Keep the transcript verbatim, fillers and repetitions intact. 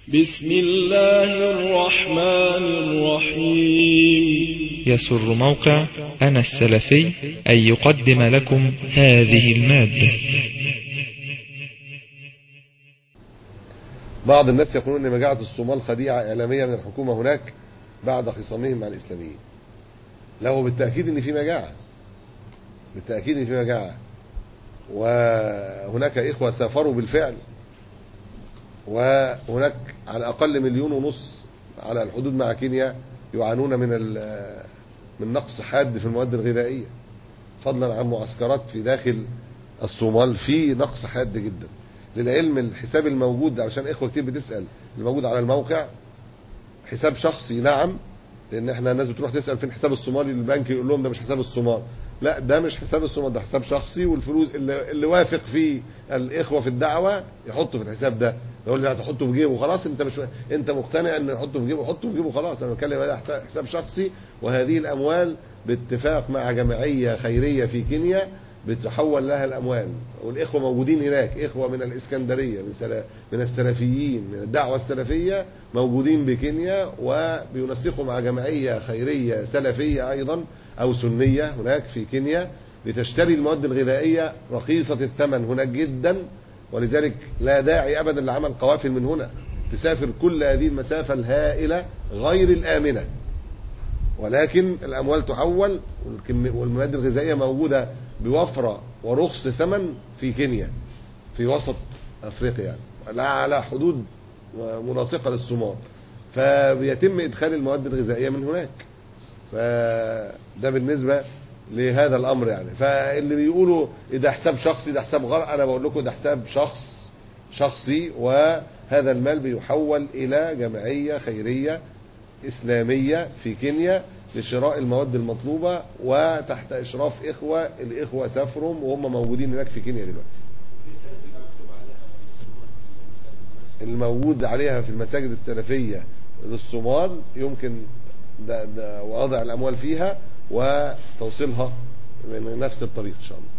بسم الله الرحمن الرحيم. يسر موقع أنا السلفي أن يقدم لكم هذه المادة. بعض الناس يقولون أن مجاعة الصومال خديعة إعلامية من الحكومة هناك بعد خصامهم مع الإسلاميين. له بالتأكيد أن في مجاعة، بالتأكيد أن في مجاعة، وهناك إخوة سافروا بالفعل، وهناك على الأقل مليون ونص على الحدود مع كينيا يعانون من من نقص حاد في المواد الغذائية، فضلا عن معسكرات في داخل الصومال في نقص حاد جدا. للعلم الحساب الموجود، علشان إخوة كتير بتسأل، الموجود على الموقع حساب شخصي، نعم، لأن احنا الناس بتروح تسأل فين حساب الصومالي، البنك يقول لهم ده مش حساب الصومال. لا، ده مش حساب الصومال، ده حساب شخصي، والفلوس اللي, اللي وافق فيه الإخوة في الدعوة يحطوا في الحساب ده. يقول لي هتحطه في جيبه خلاص، انت مش انت مقتنع ان تحطه في جيبه، حطه في جيبه خلاص. انا بتكلم على حساب شخصي، وهذه الاموال باتفاق مع جمعيه خيريه في كينيا بتحول لها الاموال، والاخوه موجودين هناك، اخوه من الاسكندريه، من سلا من السلفيين، من الدعوه السلفيه، موجودين بكينيا وبينسقوا مع جمعيه خيريه سلفيه ايضا او سنيه هناك في كينيا لتشتري المواد الغذائيه رخيصه الثمن هناك جدا. ولذلك لا داعي أبدا لعمل قوافل من هنا تسافر كل هذه المسافة الهائلة غير الآمنة، ولكن الأموال تحول والمواد الغذائية موجودة بوفرة ورخص ثمن في كينيا في وسط أفريقيا، يعني على حدود ملاصقة للصومال، فبيتم إدخال المواد الغذائية من هناك. فده بالنسبة لهذا الامر يعني. فاللي بيقولوا ده حساب شخصي، ده حساب غلط، انا بقول لكم ده حساب شخص شخصي، وهذا المال بيحول الى جمعيه خيريه اسلاميه في كينيا لشراء المواد المطلوبه، وتحت اشراف اخوه، الاخوه سافروا وهم موجودين هناك في كينيا دلوقتي. الموجود عليها في المساجد السلفيه للصومال يمكن ده, ده وضع الاموال فيها وتوصيلها من نفس الطريق ان شاء الله.